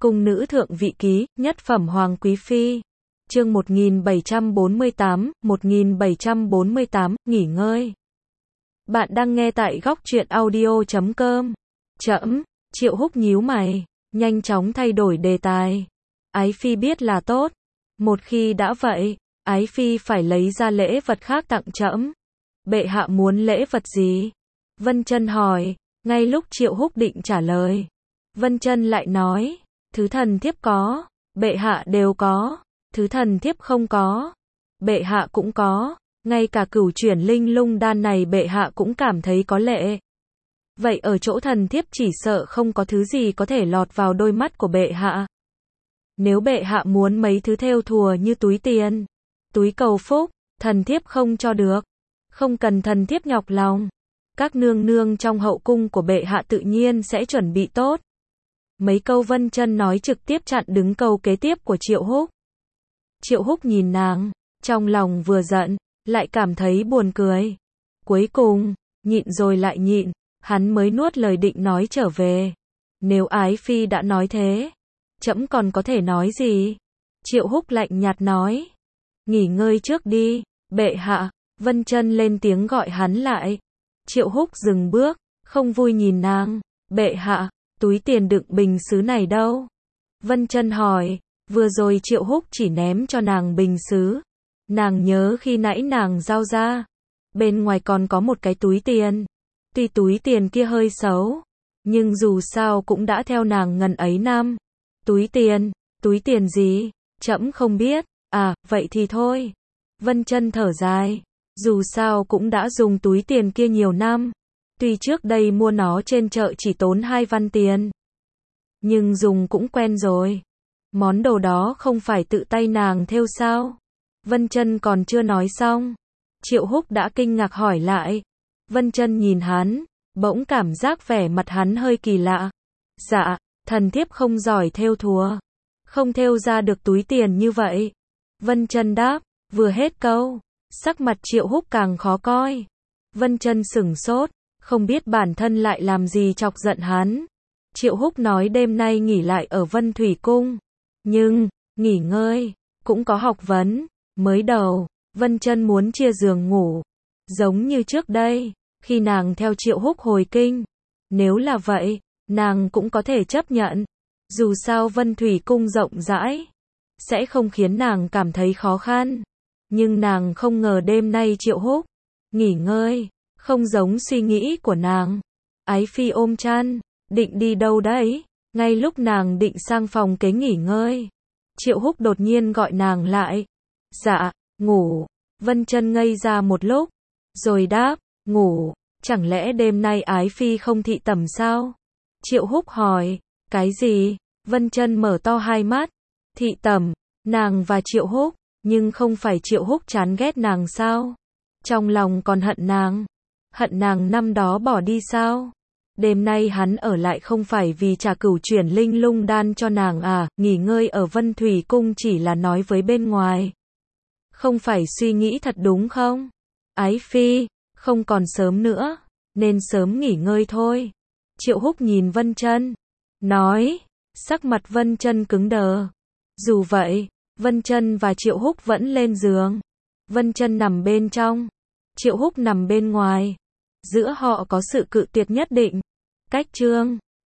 Cung nữ thượng vị ký, nhất phẩm hoàng quý phi. Chương 1748, nghỉ ngơi. Bạn đang nghe tại góc truyện audio.com. Trẫm, Triệu Húc nhíu mày, nhanh chóng thay đổi đề tài. Ái phi biết là tốt. Một khi đã vậy, ái phi phải lấy ra lễ vật khác tặng trẫm. Bệ hạ muốn lễ vật gì? Vân Chân hỏi. Ngay lúc Triệu Húc định trả lời, Vân Chân lại nói, thứ thần thiếp có, bệ hạ đều có, thứ thần thiếp không có, bệ hạ cũng có, ngay cả cửu chuyển linh lung đan này bệ hạ cũng cảm thấy có lệ. Vậy ở chỗ thần thiếp chỉ sợ không có thứ gì có thể lọt vào đôi mắt của bệ hạ. Nếu bệ hạ muốn mấy thứ thêu thùa như túi tiền, túi cầu phúc, thần thiếp không cho được. Không cần thần thiếp nhọc lòng. Các nương nương trong hậu cung của bệ hạ tự nhiên sẽ chuẩn bị tốt. Mấy câu Vân Chân nói trực tiếp chặn đứng câu kế tiếp của Triệu Húc. Triệu Húc nhìn nàng, trong lòng vừa giận, lại cảm thấy buồn cười. Cuối cùng, nhịn rồi lại nhịn, hắn mới nuốt lời định nói trở về. Nếu ái phi đã nói thế, trẫm còn có thể nói gì? Triệu Húc lạnh nhạt nói. Nghỉ ngơi trước đi, bệ hạ. Vân Chân lên tiếng gọi hắn lại. Triệu Húc dừng bước, không vui nhìn nàng. Bệ hạ, túi tiền đựng bình sứ này đâu? Vân Chân hỏi. Vừa rồi Triệu Húc chỉ ném cho nàng bình sứ. Nàng nhớ khi nãy nàng giao ra, bên ngoài còn có một cái túi tiền. Tuy túi tiền kia hơi xấu, nhưng dù sao cũng đã theo nàng ngần ấy năm. Túi tiền gì? Trẫm không biết. À, vậy thì thôi. Vân Chân thở dài. Dù sao cũng đã dùng túi tiền kia nhiều năm. Tuy trước đây mua nó trên chợ chỉ tốn 2 văn tiền, nhưng dùng cũng quen rồi. Món đồ đó không phải tự tay nàng thêu sao? Vân Chân còn chưa nói xong, Triệu Húc đã kinh ngạc hỏi lại. Vân Chân nhìn hắn, bỗng cảm giác vẻ mặt hắn hơi kỳ lạ. Dạ, thần thiếp không giỏi thêu thùa, không thêu ra được túi tiền như vậy. Vân Chân đáp. Vừa hết câu, sắc mặt Triệu Húc càng khó coi. Vân Chân sửng sốt, không biết bản thân lại làm gì chọc giận hắn. Triệu Húc nói đêm nay nghỉ lại ở Vân Thủy Cung, nhưng nghỉ ngơi cũng có học vấn. Mới đầu, Vân Chân muốn chia giường ngủ, giống như trước đây, khi nàng theo Triệu Húc hồi kinh. Nếu là vậy, nàng cũng có thể chấp nhận. Dù sao Vân Thủy Cung rộng rãi, sẽ không khiến nàng cảm thấy khó khăn. Nhưng nàng không ngờ đêm nay Triệu Húc nghỉ ngơi, không giống suy nghĩ của nàng. Ái phi ôm chăn, định đi đâu đấy? Ngay lúc nàng định sang phòng kế nghỉ ngơi, Triệu Húc đột nhiên gọi nàng lại. Dạ, ngủ. Vân Chân ngây ra một lúc, rồi đáp, ngủ. Chẳng lẽ đêm nay ái phi không thị tẩm sao? Triệu Húc hỏi, cái gì? Vân Chân mở to hai mắt. Thị tẩm, nàng và Triệu Húc, nhưng không phải Triệu Húc chán ghét nàng sao? Trong lòng còn hận nàng năm đó bỏ đi sao? Đêm nay hắn ở lại không phải vì trả cửu chuyển linh lung đan cho nàng à? Nghỉ ngơi ở Vân Thủy Cung chỉ là nói với bên ngoài, không phải suy nghĩ thật đúng không? Ái phi, không còn sớm nữa, nên sớm nghỉ ngơi thôi. Triệu Húc nhìn Vân Chân, nói. Sắc mặt Vân Chân cứng đờ. Dù vậy, Vân Chân và Triệu Húc vẫn lên giường. Vân Chân nằm bên trong, Triệu Húc nằm bên ngoài. Giữa họ có sự cự tuyệt nhất định. Cách chương